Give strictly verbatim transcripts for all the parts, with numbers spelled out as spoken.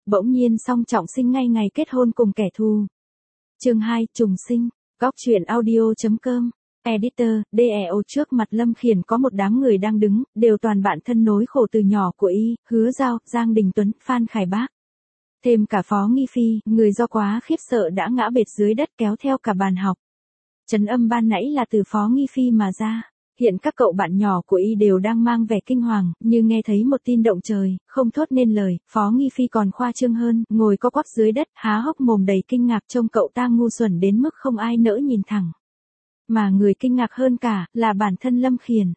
bỗng nhiên song trọng sinh ngay ngày kết hôn cùng kẻ thù. Chương hai, trùng sinh. Góc truyện audio.com. Editor, đê e o trước mặt Lâm Khiển có một đám người đang đứng, đều toàn bạn thân nối khổ từ nhỏ của y, Hứa Giao, Giang Đình Tuấn, Phan Khải Bác. Thêm cả Phó Nghi Phi, người do quá khiếp sợ đã ngã bệt dưới đất kéo theo cả bàn học. Trấn âm ban nãy là từ Phó Nghi Phi mà ra. Hiện các cậu bạn nhỏ của y đều đang mang vẻ kinh hoàng, như nghe thấy một tin động trời, không thốt nên lời. Phó Nghi Phi còn khoa trương hơn, ngồi co quắp dưới đất, há hốc mồm đầy kinh ngạc trông cậu ta ngu xuẩn đến mức không ai nỡ nhìn thẳng. Mà người kinh ngạc hơn cả, là bản thân Lâm Khiển.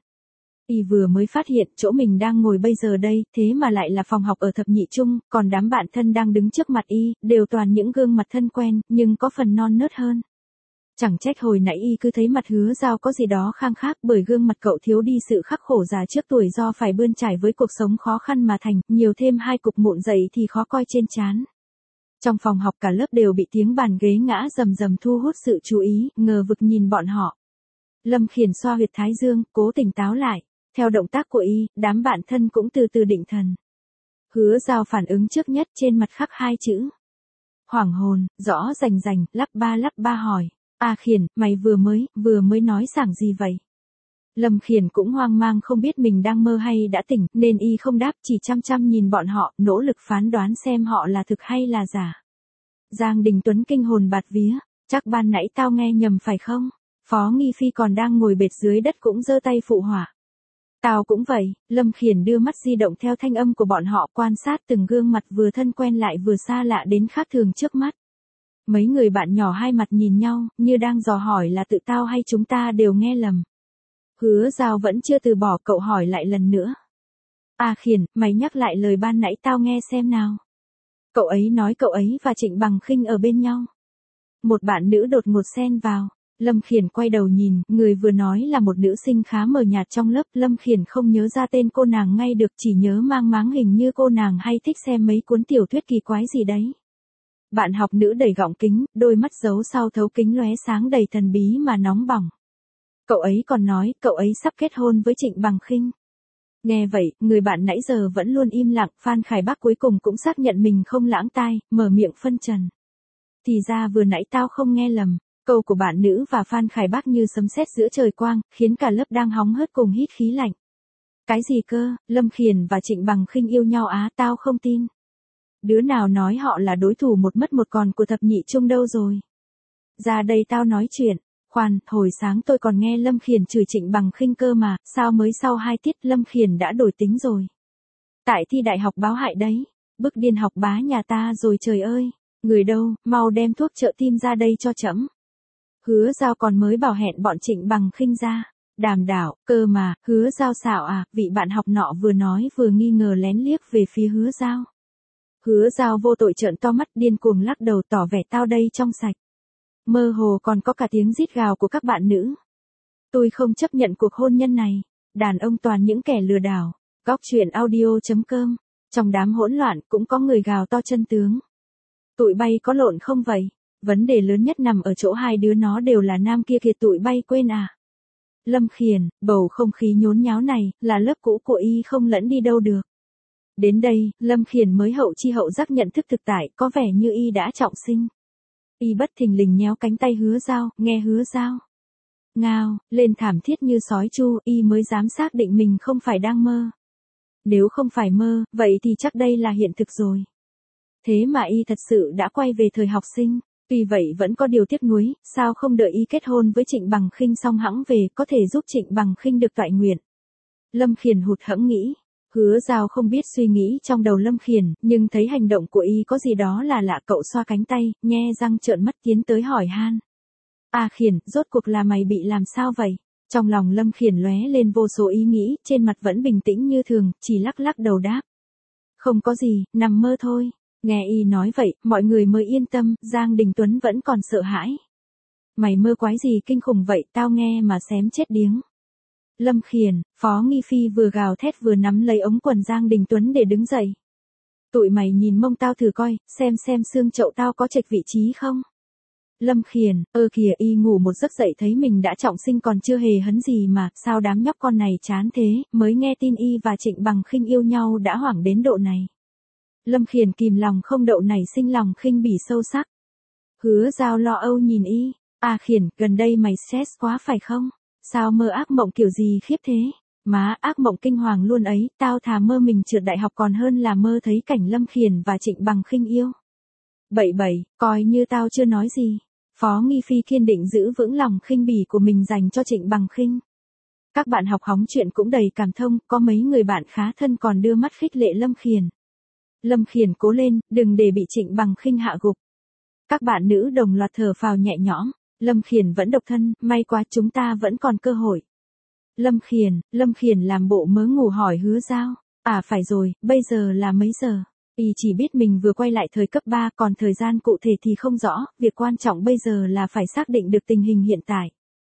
Y vừa mới phát hiện chỗ mình đang ngồi bây giờ đây, thế mà lại là phòng học ở thập nhị trung, còn đám bạn thân đang đứng trước mặt y, đều toàn những gương mặt thân quen, nhưng có phần non nớt hơn. Chẳng trách hồi nãy y cứ thấy mặt Hứa Giao có gì đó khang khác, bởi gương mặt cậu thiếu đi sự khắc khổ già trước tuổi do phải bươn trải với cuộc sống khó khăn mà thành, nhiều thêm hai cục mụn dày thì khó coi trên trán. Trong phòng học cả lớp đều bị tiếng bàn ghế ngã rầm rầm thu hút sự chú ý, ngờ vực nhìn bọn họ. Lâm Khiển xoa huyệt thái dương, cố tỉnh táo lại. Theo động tác của y, đám bạn thân cũng từ từ định thần. Hứa Giao phản ứng trước nhất, trên mặt khắc hai chữ. Hoảng hồn, rõ rành rành, lắp ba lắp ba hỏi. À Khiển, mày vừa mới, vừa mới nói sảng gì vậy? Lâm Khiển cũng hoang mang không biết mình đang mơ hay đã tỉnh, nên y không đáp, chỉ chăm chăm nhìn bọn họ, nỗ lực phán đoán xem họ là thực hay là giả. Giang Đình Tuấn kinh hồn bạt vía, chắc ban nãy tao nghe nhầm phải không? Phó Nghi Phi còn đang ngồi bệt dưới đất cũng giơ tay phụ họa. Tao cũng vậy. Lâm Khiển đưa mắt di động theo thanh âm của bọn họ, quan sát từng gương mặt vừa thân quen lại vừa xa lạ đến khác thường trước mắt. Mấy người bạn nhỏ hai mặt nhìn nhau, như đang dò hỏi là tự tao hay chúng ta đều nghe lầm. Hứa Giao vẫn chưa từ bỏ, cậu hỏi lại lần nữa. À Khiển, mày nhắc lại lời ban nãy tao nghe xem nào. Cậu ấy nói cậu ấy và Trịnh Bằng Khinh ở bên nhau. Một bạn nữ đột ngột xen vào. Lâm Khiển quay đầu nhìn, người vừa nói là một nữ sinh khá mờ nhạt trong lớp. Lâm Khiển không nhớ ra tên cô nàng ngay được, chỉ nhớ mang máng hình như cô nàng hay thích xem mấy cuốn tiểu thuyết kỳ quái gì đấy. Bạn học nữ đầy gọng kính, đôi mắt giấu sau thấu kính lóe sáng đầy thần bí mà nóng bỏng. Cậu ấy còn nói, cậu ấy sắp kết hôn với Trịnh Bằng Khinh. Nghe vậy, người bạn nãy giờ vẫn luôn im lặng, Phan Khải Bác cuối cùng cũng xác nhận mình không lãng tai, mở miệng phân trần. Thì ra vừa nãy tao không nghe lầm. Câu của bạn nữ và Phan Khải Bác như sấm sét giữa trời quang, khiến cả lớp đang hóng hớt cùng hít khí lạnh. Cái gì cơ, Lâm Khiển và Trịnh Bằng Khinh yêu nhau á, tao không tin. Đứa nào nói họ là đối thủ một mất một còn của thập nhị trung đâu rồi? Ra đây tao nói chuyện. Khoan, hồi sáng tôi còn nghe Lâm Khiển chửi Trịnh Bằng Khinh cơ mà, sao mới sau hai tiết Lâm Khiển đã đổi tính rồi? Tại thi đại học báo hại đấy, bức điên học bá nhà ta rồi trời ơi. Người đâu, mau đem thuốc trợ tim ra đây cho trẫm. Hứa Giao còn mới bảo hẹn bọn Trịnh Bằng Khinh ra. Đàm đảo, cơ mà, Hứa Giao xạo à, vị bạn học nọ vừa nói vừa nghi ngờ lén liếc về phía Hứa Giao. Hứa Giao vô tội trợn to mắt điên cuồng lắc đầu tỏ vẻ tao đây trong sạch. Mơ hồ còn có cả tiếng rít gào của các bạn nữ. Tôi không chấp nhận cuộc hôn nhân này. Đàn ông toàn những kẻ lừa đảo. Góc truyện audio.com. Trong đám hỗn loạn cũng có người gào to chân tướng. Tụi bay có lộn không vậy? Vấn đề lớn nhất nằm ở chỗ hai đứa nó đều là nam kia kìa, tụi bay quên à? Lâm Khiển, bầu không khí nhốn nháo này, là lớp cũ của y không lẫn đi đâu được. Đến đây, Lâm Khiển mới hậu chi hậu giác nhận thức thực tại, có vẻ như y đã trọng sinh. Y bất thình lình nhéo cánh tay Hứa Giao, nghe Hứa Giao ngao lên thảm thiết như sói chu, y mới dám xác định mình không phải đang mơ. Nếu không phải mơ, vậy thì chắc đây là hiện thực rồi. Thế mà y thật sự đã quay về thời học sinh. Tuy vậy vẫn có điều tiếc nuối, sao không đợi y kết hôn với Trịnh Bằng Khinh xong hẵng về, có thể giúp Trịnh Bằng Khinh được toại nguyện. Lâm Khiển hụt hẫng nghĩ. Hứa Giao không biết suy nghĩ trong đầu Lâm Khiển, nhưng thấy hành động của y có gì đó là lạ, cậu xoa cánh tay, nhe răng trợn mắt tiến tới hỏi han. À Khiển, rốt cuộc là mày bị làm sao vậy? Trong lòng Lâm Khiển lóe lên vô số ý nghĩ, trên mặt vẫn bình tĩnh như thường, chỉ lắc lắc đầu đáp. Không có gì, nằm mơ thôi. Nghe y nói vậy, mọi người mới yên tâm, Giang Đình Tuấn vẫn còn sợ hãi. Mày mơ quái gì kinh khủng vậy, tao nghe mà xém chết điếng. Lâm Khiển, Phó Nghi Phi vừa gào thét vừa nắm lấy ống quần Giang Đình Tuấn để đứng dậy. Tụi mày nhìn mông tao thử coi, xem xem xương chậu tao có chệch vị trí không. Lâm Khiển, ơ kìa, y ngủ một giấc dậy thấy mình đã trọng sinh còn chưa hề hấn gì mà, sao đám nhóc con này chán thế, mới nghe tin y và Trịnh Bằng Khinh yêu nhau đã hoảng đến độ này. Lâm Khiển kìm lòng không đậu nảy sinh lòng khinh bỉ sâu sắc. Hứa Giao lo âu nhìn y, à Khiển, gần đây mày stress quá phải không? Sao mơ ác mộng kiểu gì khiếp thế? Má, ác mộng kinh hoàng luôn ấy, tao thà mơ mình trượt đại học còn hơn là mơ thấy cảnh Lâm Khiển và Trịnh Bằng Khinh yêu. Bậy bậy, coi như tao chưa nói gì. Phó Nghi Phi kiên định giữ vững lòng khinh bỉ của mình dành cho Trịnh Bằng Khinh. Các bạn học hóng chuyện cũng đầy cảm thông, có mấy người bạn khá thân còn đưa mắt khích lệ Lâm Khiển. Lâm Khiển cố lên, đừng để bị Trịnh Bằng Khinh hạ gục. Các bạn nữ đồng loạt thở phào nhẹ nhõm, Lâm Khiển vẫn độc thân, may quá chúng ta vẫn còn cơ hội. Lâm Khiển, Lâm Khiển làm bộ mớ ngủ hỏi Hứa Giao, à phải rồi, bây giờ là mấy giờ? Y chỉ biết mình vừa quay lại thời cấp ba, còn thời gian cụ thể thì không rõ, việc quan trọng bây giờ là phải xác định được tình hình hiện tại.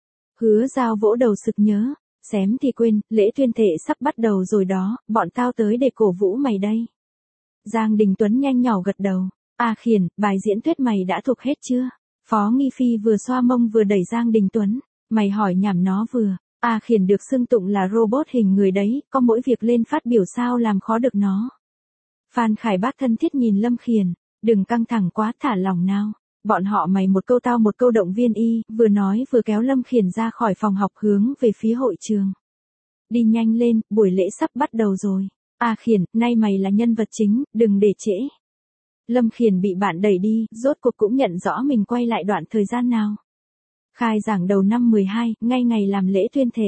Hứa Giao vỗ đầu sực nhớ, xém thì quên, lễ tuyên thệ sắp bắt đầu rồi đó, bọn tao tới để cổ vũ mày đây. Giang Đình Tuấn nhanh nhỏ gật đầu, à Khiển, bài diễn thuyết mày đã thuộc hết chưa? Phó Nghi Phi vừa xoa mông vừa đẩy Giang Đình Tuấn, mày hỏi nhảm nó vừa, à Khiển được xưng tụng là robot hình người đấy, có mỗi việc lên phát biểu sao làm khó được nó. Phan Khải Bát thân thiết nhìn Lâm Khiển, đừng căng thẳng quá, thả lòng nào. Bọn họ mày một câu tao một câu động viên y, vừa nói vừa kéo Lâm Khiển ra khỏi phòng học hướng về phía hội trường. Đi nhanh lên, buổi lễ sắp bắt đầu rồi. À Khiển, nay mày là nhân vật chính, đừng để trễ. Lâm Khiển bị bạn đẩy đi, rốt cuộc cũng nhận rõ mình quay lại đoạn thời gian nào. Khai giảng đầu năm mười hai, ngay ngày làm lễ tuyên thệ.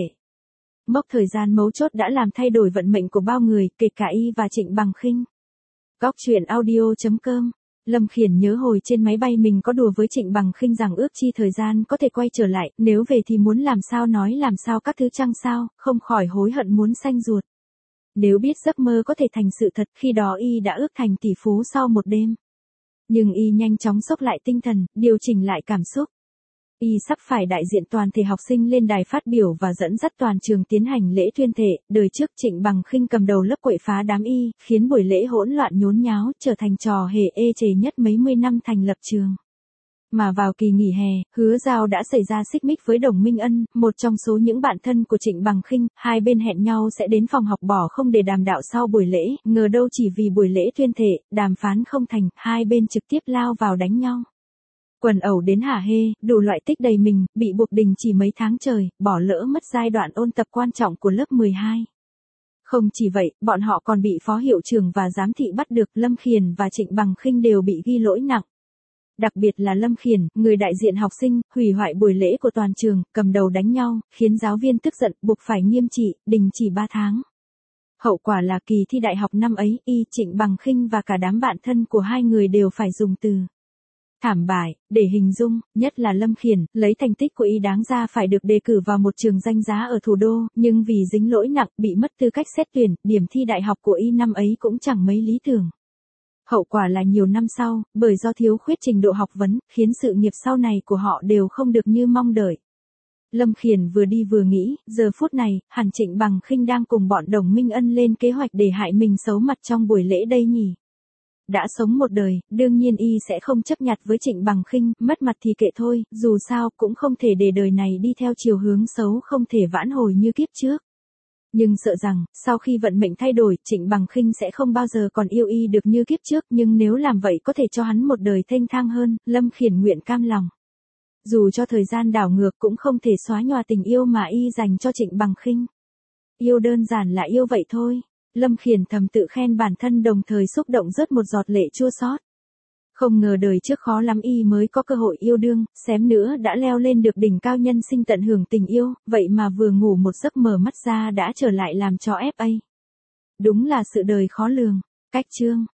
Mốc thời gian mấu chốt đã làm thay đổi vận mệnh của bao người, kể cả y và Trịnh Bằng Khinh. Góc truyện audio chấm com. Lâm Khiển nhớ hồi trên máy bay mình có đùa với Trịnh Bằng Khinh rằng ước chi thời gian có thể quay trở lại, nếu về thì muốn làm sao nói làm sao các thứ chăng sao, không khỏi hối hận muốn xanh ruột. Nếu biết giấc mơ có thể thành sự thật, khi đó y đã ước thành tỷ phú sau một đêm. Nhưng y nhanh chóng xốc lại tinh thần, điều chỉnh lại cảm xúc. Y sắp phải đại diện toàn thể học sinh lên đài phát biểu và dẫn dắt toàn trường tiến hành lễ tuyên thệ, đời trước Trịnh Bằng Khinh cầm đầu lớp quậy phá đám y, khiến buổi lễ hỗn loạn nhốn nháo, trở thành trò hề ê chề nhất mấy mươi năm thành lập trường. Mà vào kỳ nghỉ hè, Hứa Giao đã xảy ra xích mích với Đồng Minh Ân, một trong số những bạn thân của Trịnh Bằng Khinh, hai bên hẹn nhau sẽ đến phòng học bỏ không để đàm đạo sau buổi lễ, ngờ đâu chỉ vì buổi lễ tuyên thệ, đàm phán không thành, hai bên trực tiếp lao vào đánh nhau. Quần ẩu đến hả hê, đủ loại tích đầy mình, bị buộc đình chỉ mấy tháng trời, bỏ lỡ mất giai đoạn ôn tập quan trọng của lớp mười hai. Không chỉ vậy, bọn họ còn bị phó hiệu trưởng và giám thị bắt được, Lâm Khiển và Trịnh Bằng Khinh đều bị ghi lỗi nặng. Đặc biệt là Lâm Khiển, người đại diện học sinh, hủy hoại buổi lễ của toàn trường, cầm đầu đánh nhau, khiến giáo viên tức giận, buộc phải nghiêm trị, đình chỉ ba tháng. Hậu quả là kỳ thi đại học năm ấy, y, Trịnh Bằng Khinh và cả đám bạn thân của hai người đều phải dùng từ thảm bại để hình dung, nhất là Lâm Khiển, lấy thành tích của y đáng ra phải được đề cử vào một trường danh giá ở thủ đô, nhưng vì dính lỗi nặng, bị mất tư cách xét tuyển, điểm thi đại học của y năm ấy cũng chẳng mấy lý tưởng. Hậu quả là nhiều năm sau, bởi do thiếu khuyết trình độ học vấn, khiến sự nghiệp sau này của họ đều không được như mong đợi. Lâm Khiển vừa đi vừa nghĩ, giờ phút này, hẳn Trịnh Bằng Khinh đang cùng bọn Đồng Minh Ân lên kế hoạch để hại mình xấu mặt trong buổi lễ đây nhỉ. Đã sống một đời, đương nhiên y sẽ không chấp nhặt với Trịnh Bằng Khinh, mất mặt thì kệ thôi, dù sao cũng không thể để đời này đi theo chiều hướng xấu không thể vãn hồi như kiếp trước. Nhưng sợ rằng, sau khi vận mệnh thay đổi, Trịnh Bằng Khinh sẽ không bao giờ còn yêu y được như kiếp trước, nhưng nếu làm vậy có thể cho hắn một đời thênh thang hơn, Lâm Khiển nguyện cam lòng. Dù cho thời gian đảo ngược cũng không thể xóa nhòa tình yêu mà y dành cho Trịnh Bằng Khinh. Yêu đơn giản là yêu vậy thôi. Lâm Khiển thầm tự khen bản thân đồng thời xúc động rớt một giọt lệ chua xót. Không ngờ đời trước khó lắm y mới có cơ hội yêu đương, xém nữa đã leo lên được đỉnh cao nhân sinh tận hưởng tình yêu, vậy mà vừa ngủ một giấc mở mắt ra đã trở lại làm cho ép a. Đúng là sự đời khó lường. Cách chương